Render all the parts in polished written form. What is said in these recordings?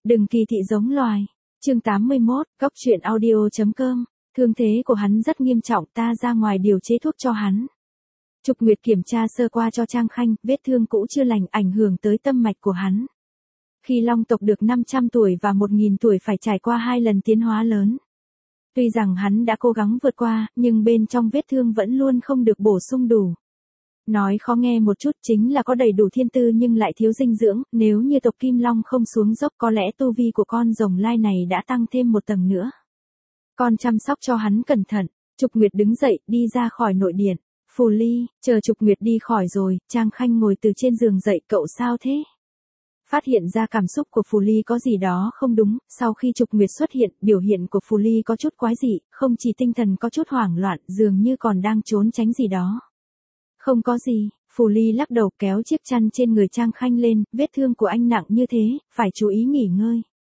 Đừng kỳ thị giống loài. Chương 81, Góc truyện audio.com. Thương thế của hắn rất nghiêm trọng, ta ra ngoài điều chế thuốc cho hắn. Trục Nguyệt kiểm tra sơ qua cho Trang Khanh, vết thương cũ chưa lành ảnh hưởng tới tâm mạch của hắn. Khi Long tộc được 500 tuổi và 1000 tuổi phải trải qua 2 lần tiến hóa lớn. Tuy rằng hắn đã cố gắng vượt qua, nhưng bên trong vết thương vẫn luôn không được bổ sung đủ. Nói khó nghe một chút chính là có đầy đủ thiên tư nhưng lại thiếu dinh dưỡng, nếu như tộc Kim Long không xuống dốc có lẽ tu vi của con rồng lai này đã tăng thêm một tầng nữa. Con chăm sóc cho hắn cẩn thận. Trục Nguyệt đứng dậy, đi ra khỏi nội điện. Phù Ly, chờ Trục Nguyệt đi khỏi rồi, Trang Khanh ngồi từ trên giường dậy, cậu sao thế? Phát hiện ra cảm xúc của Phù Ly có gì đó không đúng, sau khi Trục Nguyệt xuất hiện, biểu hiện của Phù Ly có chút quái dị, không chỉ tinh thần có chút hoảng loạn, dường như còn đang trốn tránh gì đó. Không có gì, Phù Ly lắc đầu kéo chiếc chăn trên người Trang Khanh lên, vết thương của anh nặng như thế, phải chú ý nghỉ ngơi.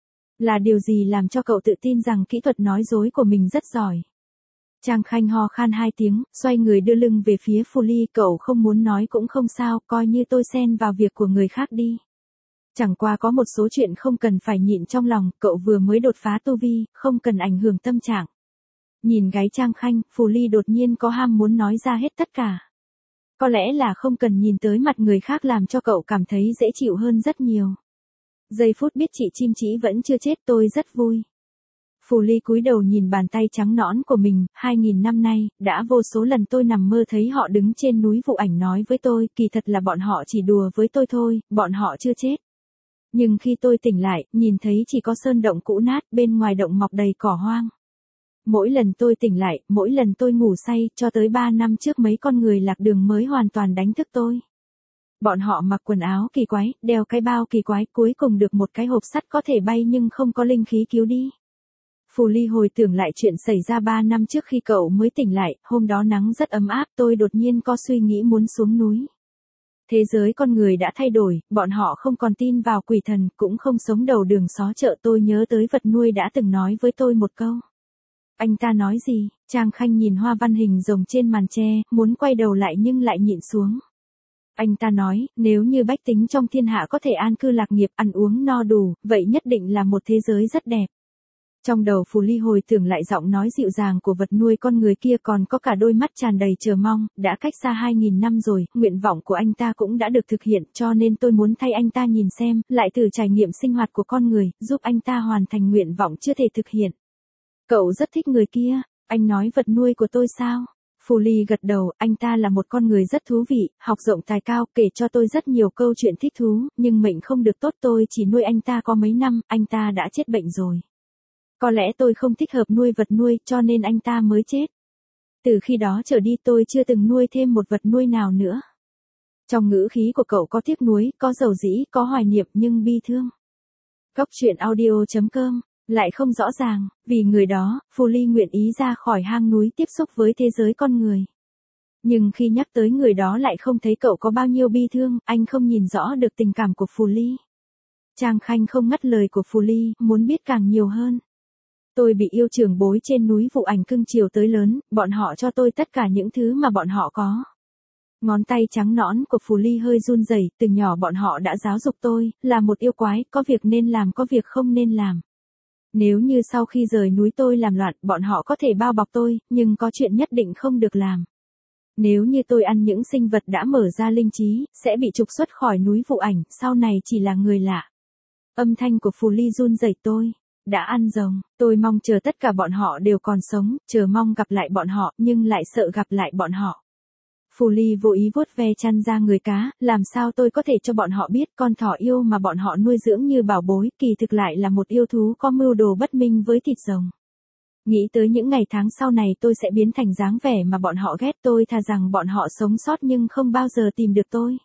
Là điều gì làm cho cậu tự tin rằng kỹ thuật nói dối của mình rất giỏi? Trang Khanh ho khan 2 tiếng, xoay người đưa lưng về phía Phù Ly, cậu không muốn nói cũng không sao, coi như tôi xen vào việc của người khác đi. Chẳng qua có một số chuyện không cần phải nhịn trong lòng, cậu vừa mới đột phá tu vi, không cần ảnh hưởng tâm trạng. Nhìn gái Trang Khanh, Phù Ly đột nhiên có ham muốn nói ra hết tất cả. Có lẽ là không cần nhìn tới mặt người khác làm cho cậu cảm thấy dễ chịu hơn rất nhiều. Giây phút biết chị chim chỉ vẫn chưa chết tôi rất vui. Phù Ly cúi đầu nhìn bàn tay trắng nõn của mình, 2000 năm nay, đã vô số lần tôi nằm mơ thấy họ đứng trên núi Vụ Ảnh nói với tôi, kỳ thật là bọn họ chỉ đùa với tôi thôi, bọn họ chưa chết. Nhưng khi tôi tỉnh lại, nhìn thấy chỉ có sơn động cũ nát, bên ngoài động mọc đầy cỏ hoang. Mỗi lần tôi tỉnh lại, mỗi lần tôi ngủ say, cho tới 3 năm trước mấy con người lạc đường mới hoàn toàn đánh thức tôi. Bọn họ mặc quần áo kỳ quái, đeo cái bao kỳ quái, cuối cùng được một cái hộp sắt có thể bay nhưng không có linh khí cứu đi. Phù Ly hồi tưởng lại chuyện xảy ra 3 năm trước khi cậu mới tỉnh lại, hôm đó nắng rất ấm áp, tôi đột nhiên có suy nghĩ muốn xuống núi. Thế giới con người đã thay đổi, bọn họ không còn tin vào quỷ thần, cũng không sống đầu đường xó chợ. Tôi nhớ tới vật nuôi đã từng nói với tôi một câu. Anh ta nói gì? Trang Khanh nhìn hoa văn hình rồng trên màn tre, muốn quay đầu lại nhưng lại nhịn xuống. Anh ta nói, nếu như bách tính trong thiên hạ có thể an cư lạc nghiệp, ăn uống no đủ, vậy nhất định là một thế giới rất đẹp. Trong đầu Phù Ly hồi tưởng lại giọng nói dịu dàng của vật nuôi con người kia, còn có cả đôi mắt tràn đầy chờ mong, đã cách xa 2000 năm rồi, nguyện vọng của anh ta cũng đã được thực hiện, cho nên tôi muốn thay anh ta nhìn xem, lại từ trải nghiệm sinh hoạt của con người, giúp anh ta hoàn thành nguyện vọng chưa thể thực hiện. Cậu rất thích người kia, anh nói vật nuôi của tôi sao? Phù Ly gật đầu, anh ta là một con người rất thú vị, học rộng tài cao, kể cho tôi rất nhiều câu chuyện thích thú, nhưng mệnh không được tốt, tôi chỉ nuôi anh ta có mấy năm, anh ta đã chết bệnh rồi. Có lẽ tôi không thích hợp nuôi vật nuôi, cho nên anh ta mới chết. Từ khi đó trở đi tôi chưa từng nuôi thêm một vật nuôi nào nữa. Trong ngữ khí của cậu có tiếc nuối, có dầu dĩ, có hoài niệm nhưng bi thương. Góc truyện audio.com. Lại không rõ ràng, vì người đó, Phù Ly nguyện ý ra khỏi hang núi tiếp xúc với thế giới con người. Nhưng khi nhắc tới người đó lại không thấy cậu có bao nhiêu bi thương, anh không nhìn rõ được tình cảm của Phù Ly. Trang Khanh không ngắt lời của Phù Ly, muốn biết càng nhiều hơn. Tôi bị yêu trưởng bối trên núi Vụ Ảnh cưng chiều tới lớn, bọn họ cho tôi tất cả những thứ mà bọn họ có. Ngón tay trắng nõn của Phù Ly hơi run rẩy, từ nhỏ bọn họ đã giáo dục tôi, là một yêu quái, có việc nên làm có việc không nên làm. Nếu như sau khi rời núi tôi làm loạn, bọn họ có thể bao bọc tôi, nhưng có chuyện nhất định không được làm. Nếu như tôi ăn những sinh vật đã mở ra linh trí, sẽ bị trục xuất khỏi núi Vụ Ảnh, sau này chỉ là người lạ. Âm thanh của Phù Ly run rẩy, tôi đã ăn rồng, tôi mong chờ tất cả bọn họ đều còn sống, chờ mong gặp lại bọn họ, nhưng lại sợ gặp lại bọn họ. Phù Ly vô ý vuốt ve chăn ra người cá, làm sao tôi có thể cho bọn họ biết con thỏ yêu mà bọn họ nuôi dưỡng như bảo bối, kỳ thực lại là một yêu thú có mưu đồ bất minh với thịt rồng. Nghĩ tới những ngày tháng sau này tôi sẽ biến thành dáng vẻ mà bọn họ ghét, tôi thà rằng bọn họ sống sót nhưng không bao giờ tìm được tôi.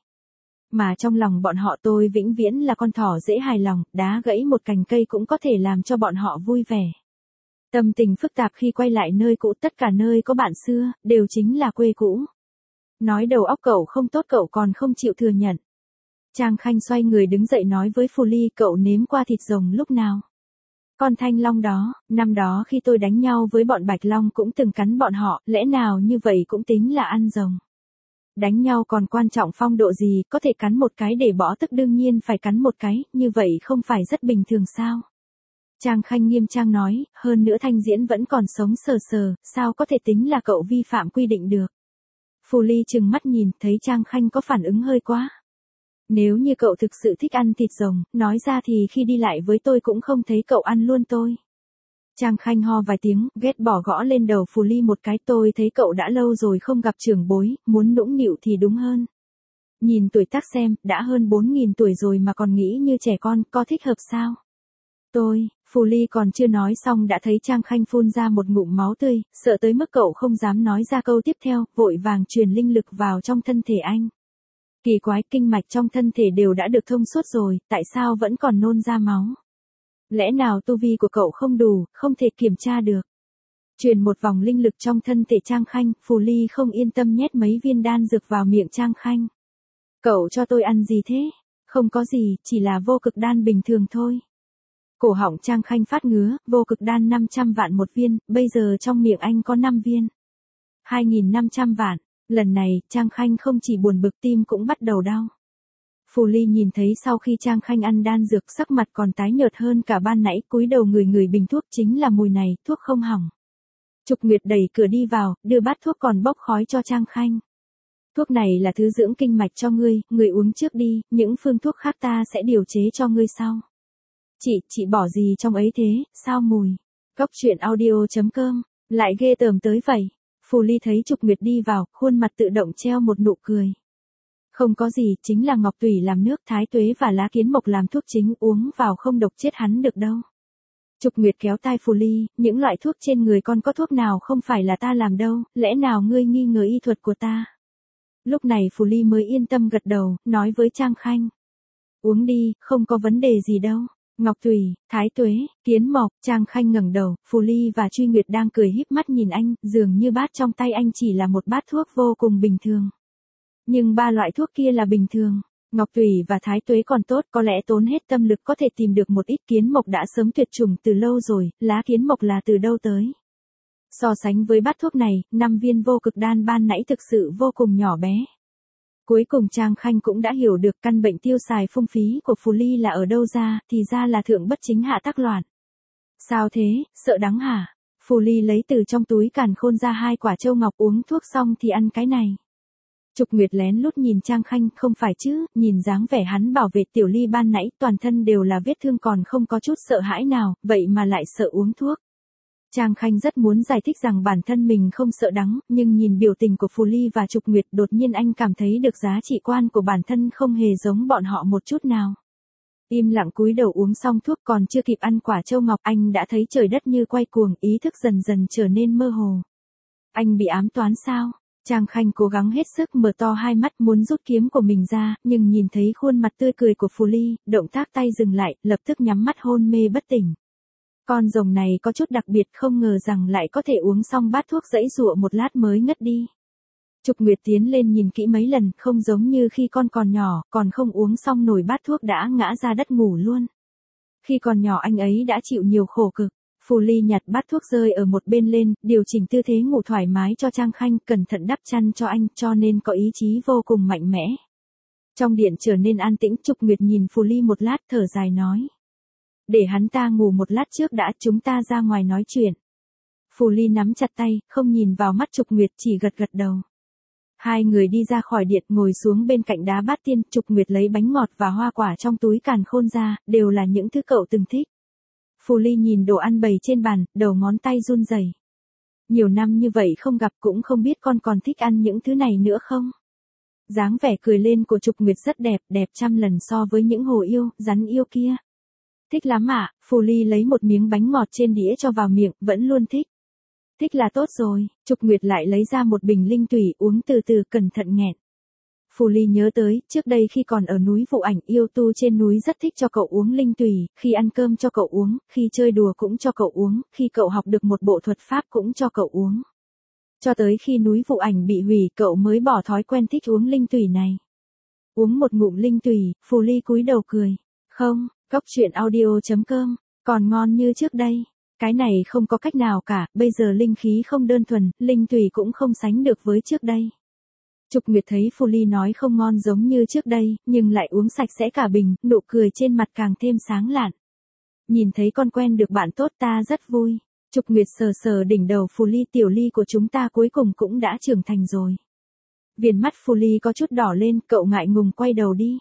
Mà trong lòng bọn họ tôi vĩnh viễn là con thỏ dễ hài lòng, đá gãy một cành cây cũng có thể làm cho bọn họ vui vẻ. Tâm tình phức tạp khi quay lại nơi cũ, tất cả nơi có bạn xưa, đều chính là quê cũ. Nói đầu óc cậu không tốt cậu còn không chịu thừa nhận. Trang Khanh xoay người đứng dậy nói với Phù Ly, cậu nếm qua thịt rồng lúc nào? Con thanh long đó, năm đó khi tôi đánh nhau với bọn bạch long cũng từng cắn bọn họ, lẽ nào như vậy cũng tính là ăn rồng? Đánh nhau còn quan trọng phong độ gì, có thể cắn một cái để bỏ tức đương nhiên phải cắn một cái, như vậy không phải rất bình thường sao? Trang Khanh nghiêm trang nói, hơn nữa Thanh Diễn vẫn còn sống sờ sờ, sao có thể tính là cậu vi phạm quy định được? Phù Ly trừng mắt nhìn, thấy Trang Khanh có phản ứng hơi quá. Nếu như cậu thực sự thích ăn thịt rồng, nói ra thì khi đi lại với tôi cũng không thấy cậu ăn luôn tôi. Trang Khanh ho vài tiếng, ghét bỏ gõ lên đầu Phù Ly một cái, tôi thấy cậu đã lâu rồi không gặp trưởng bối, muốn nũng nịu thì đúng hơn. Nhìn tuổi tác xem, đã hơn 4.000 tuổi rồi mà còn nghĩ như trẻ con, có thích hợp sao? Phù Ly còn chưa nói xong đã thấy Trang Khanh phun ra một ngụm máu tươi, sợ tới mức cậu không dám nói ra câu tiếp theo, vội vàng truyền linh lực vào trong thân thể anh. Kỳ quái, kinh mạch trong thân thể đều đã được thông suốt rồi, tại sao vẫn còn nôn ra máu? Lẽ nào tu vi của cậu không đủ, không thể kiểm tra được? Truyền một vòng linh lực trong thân thể Trang Khanh, Phù Ly không yên tâm nhét mấy viên đan dược vào miệng Trang Khanh. Cậu cho tôi ăn gì thế? Không có gì, chỉ là vô cực đan bình thường thôi. Cổ họng Trang Khanh phát ngứa, vô cực đan 500 vạn một viên, bây giờ trong miệng anh có 5 viên. 2.500 vạn, lần này, Trang Khanh không chỉ buồn bực tim cũng bắt đầu đau. Phù Ly nhìn thấy sau khi Trang Khanh ăn đan dược sắc mặt còn tái nhợt hơn cả ban nãy, cúi đầu ngửi bình thuốc chính là mùi này, thuốc không hỏng. Trục Nguyệt đẩy cửa đi vào, đưa bát thuốc còn bốc khói cho Trang Khanh. Thuốc này là thứ dưỡng kinh mạch cho ngươi uống trước đi, những phương thuốc khác ta sẽ điều chế cho ngươi sau. Chị bỏ gì trong ấy thế, sao mùi? Cóc truyện audio.com, lại ghê tởm tới vậy. Phù Ly thấy Trục Nguyệt đi vào, khuôn mặt tự động treo một nụ cười. Không có gì, chính là ngọc tủy làm nước, thái tuế và lá kiến mộc làm thuốc chính, uống vào không độc chết hắn được đâu. Trục Nguyệt kéo tai Phù Ly, những loại thuốc trên người con có thuốc nào không phải là ta làm đâu, lẽ nào ngươi nghi ngờ y thuật của ta? Lúc này Phù Ly mới yên tâm gật đầu, nói với Trang Khanh. Uống đi, không có vấn đề gì đâu. Ngọc tủy, thái tuế, kiến mộc, Trang Khanh ngẩng đầu, Phù Ly và Truy Nguyệt đang cười híp mắt nhìn anh, dường như bát trong tay anh chỉ là một bát thuốc vô cùng bình thường. Nhưng ba loại thuốc kia là bình thường. Ngọc tủy và thái tuế còn tốt, có lẽ tốn hết tâm lực có thể tìm được một ít, kiến mộc đã sớm tuyệt chủng từ lâu rồi, lá kiến mộc là từ đâu tới. So sánh với bát thuốc này, 5 viên vô cực đan ban nãy thực sự vô cùng nhỏ bé. Cuối cùng Trang Khanh cũng đã hiểu được căn bệnh tiêu xài phung phí của Phù Ly là ở đâu ra, thì ra là thượng bất chính hạ tắc loạn. Sao thế, sợ đắng hả? Phù Ly lấy từ trong túi càn khôn ra 2 quả châu ngọc, uống thuốc xong thì ăn cái này. Trục Nguyệt lén lút nhìn Trang Khanh, không phải chứ, nhìn dáng vẻ hắn bảo vệ Tiểu Ly ban nãy, toàn thân đều là vết thương còn không có chút sợ hãi nào, vậy mà lại sợ uống thuốc. Trang Khanh rất muốn giải thích rằng bản thân mình không sợ đắng, nhưng nhìn biểu tình của Phù Ly và Trục Nguyệt đột nhiên anh cảm thấy được giá trị quan của bản thân không hề giống bọn họ một chút nào. Im lặng cúi đầu uống xong thuốc, còn chưa kịp ăn quả châu ngọc anh đã thấy trời đất như quay cuồng, ý thức dần dần trở nên mơ hồ. Anh bị ám toán sao? Trang Khanh cố gắng hết sức mở to hai mắt muốn rút kiếm của mình ra, nhưng nhìn thấy khuôn mặt tươi cười của Phù Ly, động tác tay dừng lại, lập tức nhắm mắt hôn mê bất tỉnh. Con rồng này có chút đặc biệt, không ngờ rằng lại có thể uống xong bát thuốc giãy giụa một lát mới ngất đi. Trục Nguyệt tiến lên nhìn kỹ mấy lần, không giống như khi con còn nhỏ, còn không uống xong nổi bát thuốc đã ngã ra đất ngủ luôn. Khi còn nhỏ anh ấy đã chịu nhiều khổ cực. Phù Ly nhặt bát thuốc rơi ở một bên lên, điều chỉnh tư thế ngủ thoải mái cho Trang Khanh, cẩn thận đắp chăn cho anh, cho nên có ý chí vô cùng mạnh mẽ. Trong điện trở nên an tĩnh, Trục Nguyệt nhìn Phù Ly một lát, thở dài nói. Để hắn ta ngủ một lát trước đã, chúng ta ra ngoài nói chuyện. Phù Ly nắm chặt tay, không nhìn vào mắt Trục Nguyệt, chỉ gật gật đầu. Hai người đi ra khỏi điện, ngồi xuống bên cạnh đá bát tiên, Trục Nguyệt lấy bánh ngọt và hoa quả trong túi càn khôn ra, đều là những thứ cậu từng thích. Phù Ly nhìn đồ ăn bày trên bàn, đầu ngón tay run rẩy. Nhiều năm như vậy không gặp, cũng không biết con còn thích ăn những thứ này nữa không? Dáng vẻ cười lên của Trục Nguyệt rất đẹp, đẹp trăm lần so với những hồ yêu, rắn yêu kia. Thích lắm ạ, Phù Ly lấy một miếng bánh ngọt trên đĩa cho vào miệng, vẫn luôn thích. Thích là tốt rồi. Trục Nguyệt lại lấy ra một bình linh tủy, uống từ từ, cẩn thận nghẹn. Phù Ly nhớ tới, trước đây khi còn ở núi Vụ Ảnh, yêu tu trên núi rất thích cho cậu uống linh tủy, khi ăn cơm cho cậu uống, khi chơi đùa cũng cho cậu uống, khi cậu học được một bộ thuật pháp cũng cho cậu uống. Cho tới khi núi Vụ Ảnh bị hủy, cậu mới bỏ thói quen thích uống linh tủy này. Uống một ngụm linh tủy, Phù Ly cúi đầu cười. Không, Cóc truyện audio.com, còn ngon như trước đây. Cái này không có cách nào cả, bây giờ linh khí không đơn thuần, linh tủy cũng không sánh được với trước đây. Trục Nguyệt thấy Phù Ly nói không ngon giống như trước đây, nhưng lại uống sạch sẽ cả bình, nụ cười trên mặt càng thêm sáng lạn. Nhìn thấy con quen được bạn tốt ta rất vui. Trục Nguyệt sờ sờ đỉnh đầu Phù Ly, tiểu Ly của chúng ta cuối cùng cũng đã trưởng thành rồi. Viền mắt Phù Ly có chút đỏ lên, cậu ngại ngùng quay đầu đi.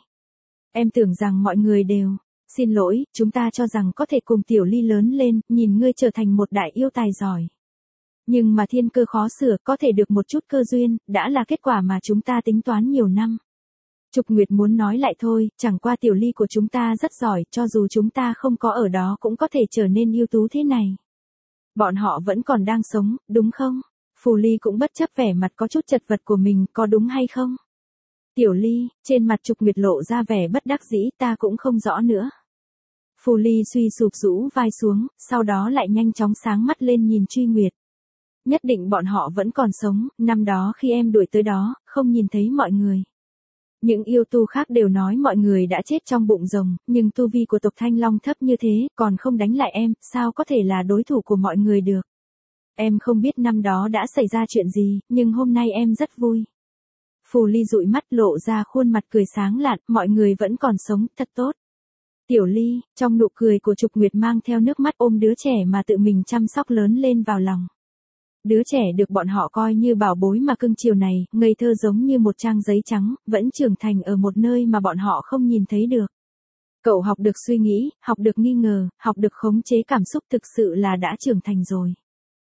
Em tưởng rằng mọi người đều, xin lỗi, chúng ta cho rằng có thể cùng tiểu Ly lớn lên, nhìn ngươi trở thành một đại yêu tài giỏi. Nhưng mà thiên cơ khó sửa, có thể được một chút cơ duyên, đã là kết quả mà chúng ta tính toán nhiều năm. Trục Nguyệt muốn nói lại thôi, chẳng qua tiểu Ly của chúng ta rất giỏi, cho dù chúng ta không có ở đó cũng có thể trở nên ưu tú thế này. Bọn họ vẫn còn đang sống, đúng không? Phù Ly cũng bất chấp vẻ mặt có chút chật vật của mình, có đúng hay không? Tiểu Ly, trên mặt Trục Nguyệt lộ ra vẻ bất đắc dĩ, ta cũng không rõ nữa. Phù Ly suy sụp rũ vai xuống, sau đó lại nhanh chóng sáng mắt lên nhìn Truy Nguyệt. Nhất định bọn họ vẫn còn sống, năm đó khi em đuổi tới đó, không nhìn thấy mọi người. Những yêu tu khác đều nói mọi người đã chết trong bụng rồng, nhưng tu vi của tộc Thanh Long thấp như thế, còn không đánh lại em, sao có thể là đối thủ của mọi người được. Em không biết năm đó đã xảy ra chuyện gì, nhưng hôm nay em rất vui. Phù Ly dụi mắt lộ ra khuôn mặt cười sáng lạn, mọi người vẫn còn sống, thật tốt. Tiểu Ly, trong nụ cười của Trục Nguyệt mang theo nước mắt ôm đứa trẻ mà tự mình chăm sóc lớn lên vào lòng. Đứa trẻ được bọn họ coi như bảo bối mà cưng chiều này, ngây thơ giống như một trang giấy trắng, vẫn trưởng thành ở một nơi mà bọn họ không nhìn thấy được. Cậu học được suy nghĩ, học được nghi ngờ, học được khống chế cảm xúc, thực sự là đã trưởng thành rồi.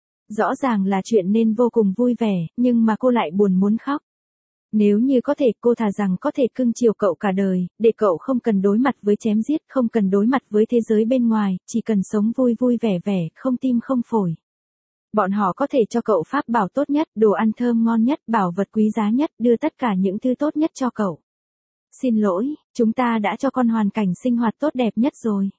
Rõ ràng là chuyện nên vô cùng vui vẻ, nhưng mà cô lại buồn muốn khóc. Nếu như có thể, cô thà rằng có thể cưng chiều cậu cả đời, để cậu không cần đối mặt với chém giết, không cần đối mặt với thế giới bên ngoài, chỉ cần sống vui vui vẻ vẻ, không tim không phổi. Bọn họ có thể cho cậu pháp bảo tốt nhất, đồ ăn thơm ngon nhất, bảo vật quý giá nhất, đưa tất cả những thứ tốt nhất cho cậu. Xin lỗi, chúng ta đã cho con hoàn cảnh sinh hoạt tốt đẹp nhất rồi.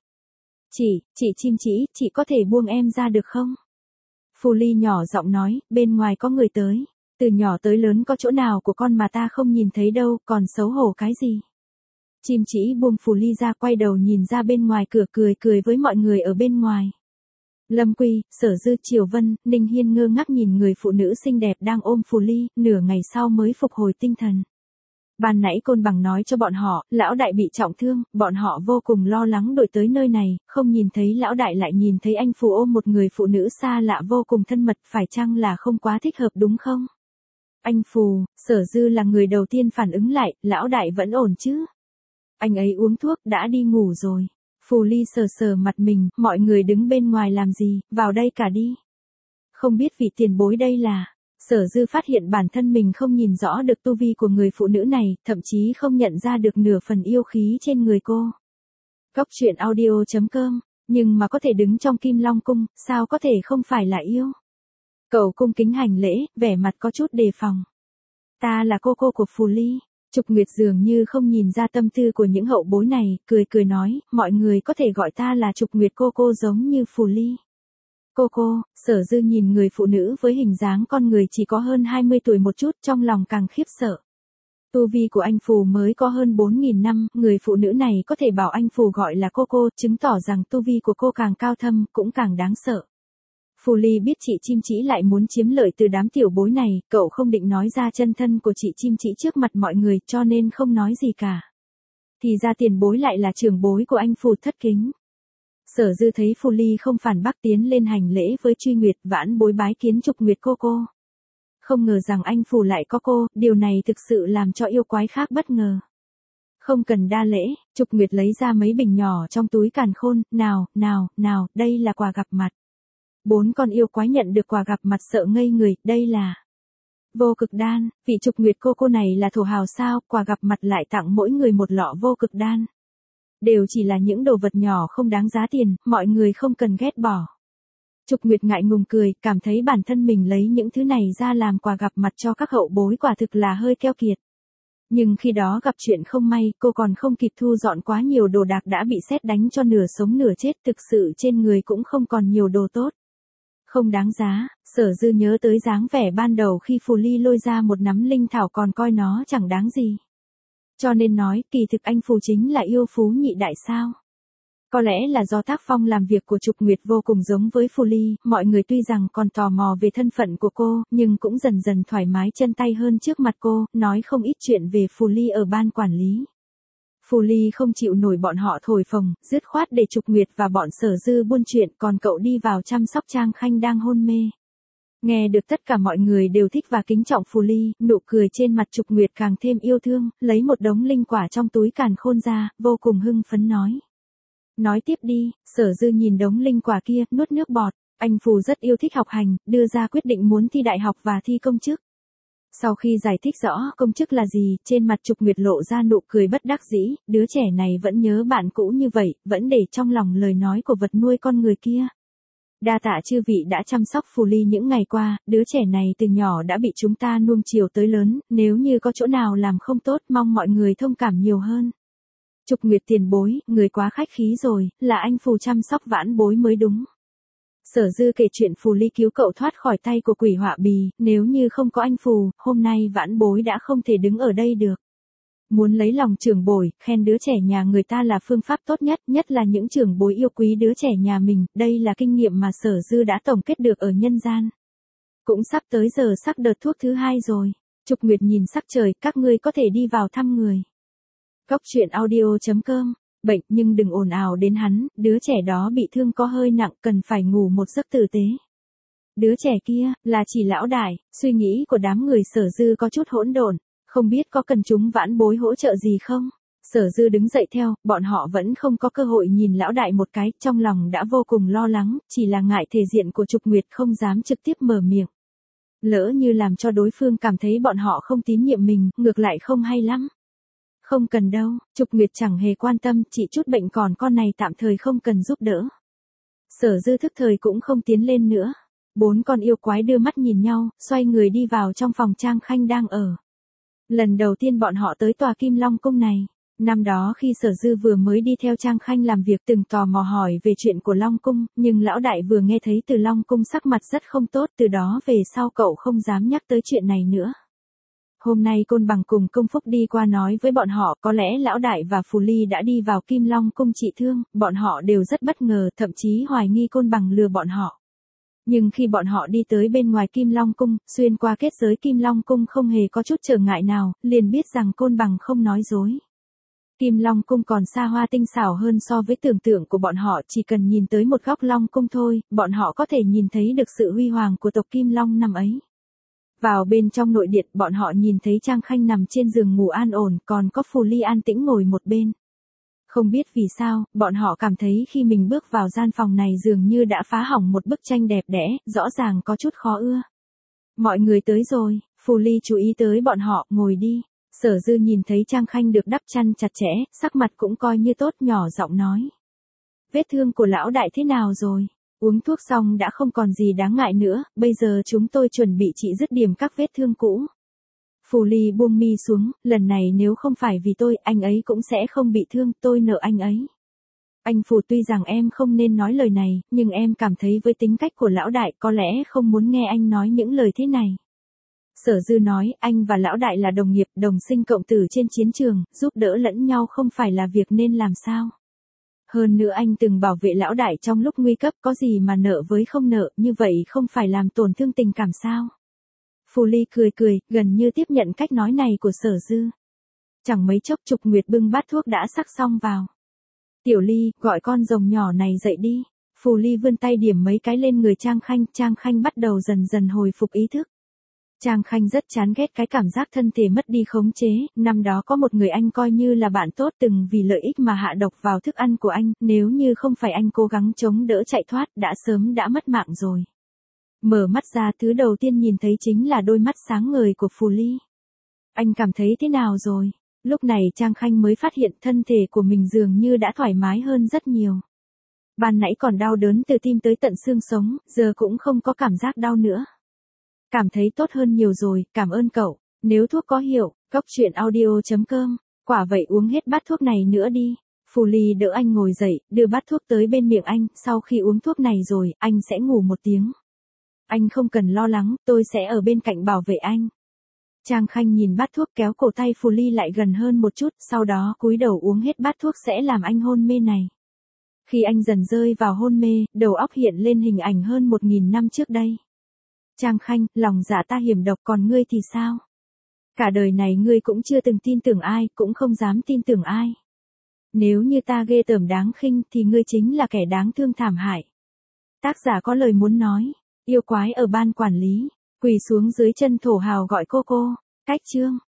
Chị chim chỉ, chị có thể buông em ra được không? Phù Ly nhỏ giọng nói, bên ngoài có người tới. Từ nhỏ tới lớn có chỗ nào của con mà ta không nhìn thấy đâu, còn xấu hổ cái gì? Chim chỉ buông Phù Ly ra, quay đầu nhìn ra bên ngoài cửa, cười với mọi người ở bên ngoài. Lâm Quy, Sở Dư, Triều Vân, Ninh Hiên ngơ ngác nhìn người phụ nữ xinh đẹp đang ôm Phù Ly, nửa ngày sau mới phục hồi tinh thần. Ban nãy Côn Bằng nói cho bọn họ, lão đại bị trọng thương, bọn họ vô cùng lo lắng đuổi tới nơi này, không nhìn thấy lão đại lại nhìn thấy anh Phù ôm một người phụ nữ xa lạ vô cùng thân mật, phải chăng là không quá thích hợp đúng không? Anh Phù, Sở Dư là người đầu tiên phản ứng lại, lão đại vẫn ổn chứ? Anh ấy uống thuốc, đã đi ngủ rồi. Phù Ly sờ sờ mặt mình, mọi người đứng bên ngoài làm gì, vào đây cả đi. Không biết vị tiền bối đây là... Sở Dư phát hiện bản thân mình không nhìn rõ được tu vi của người phụ nữ này, thậm chí không nhận ra được nửa phần yêu khí trên người cô. Cóc truyện audio.com, nhưng mà có thể đứng trong Kim Long Cung, sao có thể không phải là yêu? Cậu cung kính hành lễ, vẻ mặt có chút đề phòng. Ta là cô của Phù Ly. Trục Nguyệt dường như không nhìn ra tâm tư của những hậu bối này, cười nói, mọi người có thể gọi ta là Trục Nguyệt cô giống như Phù Ly. Cô, Sở Dư nhìn người phụ nữ với hình dáng con người chỉ có hơn 20 tuổi một chút, trong lòng càng khiếp sợ. Tu vi của anh Phù mới có hơn 4.000 năm, người phụ nữ này có thể bảo anh Phù gọi là cô, chứng tỏ rằng tu vi của cô càng cao thâm, cũng càng đáng sợ. Phù Ly biết chị Chim Chỉ lại muốn chiếm lợi từ đám tiểu bối này, cậu không định nói ra chân thân của chị Chim Chỉ trước mặt mọi người, cho nên không nói gì cả. Thì ra tiền bối lại là trưởng bối của anh Phù, thất kính. Sở Dư thấy Phù Ly không phản bác tiến lên hành lễ với Truy Nguyệt, vãn bối bái kiến Trục Nguyệt cô. Không ngờ rằng anh Phù lại có cô, điều này thực sự làm cho yêu quái khác bất ngờ. Không cần đa lễ, Trục Nguyệt lấy ra mấy bình nhỏ trong túi càn khôn, nào, đây là quà gặp mặt. 4 con yêu quái nhận được quà gặp mặt sợ ngây người, đây là vô cực đan, vị Trục Nguyệt cô này là thổ hào sao, quà gặp mặt lại tặng mỗi người một lọ vô cực đan. Đều chỉ là những đồ vật nhỏ không đáng giá tiền, mọi người không cần ghét bỏ. Trục Nguyệt ngại ngùng cười, cảm thấy bản thân mình lấy những thứ này ra làm quà gặp mặt cho các hậu bối quả thực là hơi keo kiệt. Nhưng khi đó gặp chuyện không may, cô còn không kịp thu dọn quá nhiều đồ đạc đã bị sét đánh cho nửa sống nửa chết, thực sự trên người cũng không còn nhiều đồ tốt. Không đáng giá, Sở Dư nhớ tới dáng vẻ ban đầu khi Phù Ly lôi ra một nắm linh thảo còn coi nó chẳng đáng gì. Cho nên nói, kỳ thực anh Phù chính là yêu phú nhị đại sao. Có lẽ là do tác phong làm việc của Trục Nguyệt vô cùng giống với Phù Ly, mọi người tuy rằng còn tò mò về thân phận của cô, nhưng cũng dần dần thoải mái chân tay hơn trước mặt cô, nói không ít chuyện về Phù Ly ở ban quản lý. Phù Ly không chịu nổi bọn họ thổi phồng, dứt khoát để Trục Nguyệt và bọn Sở Dư buôn chuyện, còn cậu đi vào chăm sóc Trang Khanh đang hôn mê. Nghe được tất cả mọi người đều thích và kính trọng Phù Ly, nụ cười trên mặt Trục Nguyệt càng thêm yêu thương, lấy một đống linh quả trong túi càn khôn ra, vô cùng hưng phấn nói. Nói tiếp đi, Sở Dư nhìn đống linh quả kia, nuốt nước bọt, anh Phù rất yêu thích học hành, đưa ra quyết định muốn thi đại học và thi công chức. Sau khi giải thích rõ công chức là gì, trên mặt Trục Nguyệt lộ ra nụ cười bất đắc dĩ, đứa trẻ này vẫn nhớ bạn cũ như vậy, vẫn để trong lòng lời nói của vật nuôi con người kia. Đa tạ chư vị đã chăm sóc Phù Ly những ngày qua, đứa trẻ này từ nhỏ đã bị chúng ta nuông chiều tới lớn, nếu như có chỗ nào làm không tốt mong mọi người thông cảm nhiều hơn. Trục Nguyệt tiền bối, người quá khách khí rồi, là anh Phù chăm sóc vãn bối mới đúng. Sở Dư kể chuyện Phù Ly cứu cậu thoát khỏi tay của quỷ họa bì, nếu như không có anh Phù, hôm nay vãn bối đã không thể đứng ở đây được. Muốn lấy lòng trưởng bối, khen đứa trẻ nhà người ta là phương pháp tốt nhất, nhất là những trưởng bối yêu quý đứa trẻ nhà mình, đây là kinh nghiệm mà Sở Dư đã tổng kết được ở nhân gian. Cũng sắp tới giờ sắc đợt thuốc thứ 2 rồi. Trục Nguyệt nhìn sắc trời, các ngươi có thể đi vào thăm người. Góc truyện audio.com. Bệnh nhưng đừng ồn ào đến hắn, đứa trẻ đó bị thương có hơi nặng, cần phải ngủ một giấc tử tế. Đứa trẻ kia, là chỉ lão đại, suy nghĩ của đám người Sở Dư có chút hỗn độn, không biết có cần chúng vãn bối hỗ trợ gì không? Sở Dư đứng dậy theo, bọn họ vẫn không có cơ hội nhìn lão đại một cái, trong lòng đã vô cùng lo lắng, chỉ là ngại thể diện của Trục Nguyệt không dám trực tiếp mở miệng. Lỡ như làm cho đối phương cảm thấy bọn họ không tín nhiệm mình, ngược lại không hay lắm. Không cần đâu, Trục Nguyệt chẳng hề quan tâm, chỉ chút bệnh còn con này tạm thời không cần giúp đỡ. Sở Dư thức thời cũng không tiến lên nữa. 4 con yêu quái đưa mắt nhìn nhau, xoay người đi vào trong phòng Trang Khanh đang ở. Lần đầu tiên bọn họ tới tòa Kim Long Cung này. Năm đó khi Sở Dư vừa mới đi theo Trang Khanh làm việc từng tò mò hỏi về chuyện của Long Cung, nhưng lão đại vừa nghe thấy từ Long Cung sắc mặt rất không tốt, từ đó về sau cậu không dám nhắc tới chuyện này nữa. Hôm nay Côn Bằng cùng Công Phúc đi qua nói với bọn họ, có lẽ lão đại và Phù Ly đã đi vào Kim Long Cung trị thương, bọn họ đều rất bất ngờ, thậm chí hoài nghi Côn Bằng lừa bọn họ. Nhưng khi bọn họ đi tới bên ngoài Kim Long Cung, xuyên qua kết giới Kim Long Cung không hề có chút trở ngại nào, liền biết rằng Côn Bằng không nói dối. Kim Long Cung còn xa hoa tinh xảo hơn so với tưởng tượng của bọn họ, chỉ cần nhìn tới một góc Long Cung thôi, bọn họ có thể nhìn thấy được sự huy hoàng của tộc Kim Long năm ấy. Vào bên trong nội điện, bọn họ nhìn thấy Trang Khanh nằm trên giường ngủ an ổn, còn có Phù Ly an tĩnh ngồi một bên. Không biết vì sao, bọn họ cảm thấy khi mình bước vào gian phòng này dường như đã phá hỏng một bức tranh đẹp đẽ, rõ ràng có chút khó ưa. Mọi người tới rồi, Phù Ly chú ý tới bọn họ, ngồi đi. Sở Dư nhìn thấy Trang Khanh được đắp chăn chặt chẽ, sắc mặt cũng coi như tốt, nhỏ giọng nói. Vết thương của lão đại thế nào rồi? Uống thuốc xong đã không còn gì đáng ngại nữa, bây giờ chúng tôi chuẩn bị trị dứt điểm các vết thương cũ. Phù Ly buông mi xuống, lần này nếu không phải vì tôi, anh ấy cũng sẽ không bị thương, tôi nợ anh ấy. Anh Phù, tuy rằng em không nên nói lời này, nhưng em cảm thấy với tính cách của lão đại có lẽ không muốn nghe anh nói những lời thế này. Sở Dư nói, anh và lão đại là đồng nghiệp, đồng sinh cộng tử trên chiến trường, giúp đỡ lẫn nhau không phải là việc nên làm sao. Hơn nữa anh từng bảo vệ lão đại trong lúc nguy cấp, có gì mà nợ với không nợ, như vậy không phải làm tổn thương tình cảm sao? Phù Ly cười cười, gần như tiếp nhận cách nói này của Sở Dư. Chẳng mấy chốc Trục Nguyệt bưng bát thuốc đã sắc xong vào. Tiểu Ly, gọi con rồng nhỏ này dậy đi. Phù Ly vươn tay điểm mấy cái lên người Trang Khanh bắt đầu dần dần hồi phục ý thức. Trang Khanh rất chán ghét cái cảm giác thân thể mất đi khống chế, năm đó có một người anh coi như là bạn tốt từng vì lợi ích mà hạ độc vào thức ăn của anh, nếu như không phải anh cố gắng chống đỡ chạy thoát, đã sớm đã mất mạng rồi. Mở mắt ra, thứ đầu tiên nhìn thấy chính là đôi mắt sáng ngời của Phù Ly. Anh cảm thấy thế nào rồi? Lúc này Trang Khanh mới phát hiện thân thể của mình dường như đã thoải mái hơn rất nhiều. Ban nãy còn đau đớn từ tim tới tận xương sống, giờ cũng không có cảm giác đau nữa. Cảm thấy tốt hơn nhiều rồi, cảm ơn cậu. Nếu thuốc có hiệu, góc truyện audio.com. Quả vậy uống hết bát thuốc này nữa đi. Phù Ly đỡ anh ngồi dậy, đưa bát thuốc tới bên miệng anh, sau khi uống thuốc này rồi, anh sẽ ngủ một tiếng. Anh không cần lo lắng, tôi sẽ ở bên cạnh bảo vệ anh. Trang Khanh nhìn bát thuốc kéo cổ tay Phù Ly lại gần hơn một chút, sau đó cúi đầu uống hết bát thuốc sẽ làm anh hôn mê này. Khi anh dần rơi vào hôn mê, đầu óc hiện lên hình ảnh hơn 1000 năm trước đây. Trang Khanh, lòng dạ ta hiểm độc, còn ngươi thì sao? Cả đời này ngươi cũng chưa từng tin tưởng ai, cũng không dám tin tưởng ai. Nếu như ta ghê tởm đáng khinh thì ngươi chính là kẻ đáng thương thảm hại. Tác giả có lời muốn nói, yêu quái ở ban quản lý, quỳ xuống dưới chân thổ hào gọi cô. Cách chương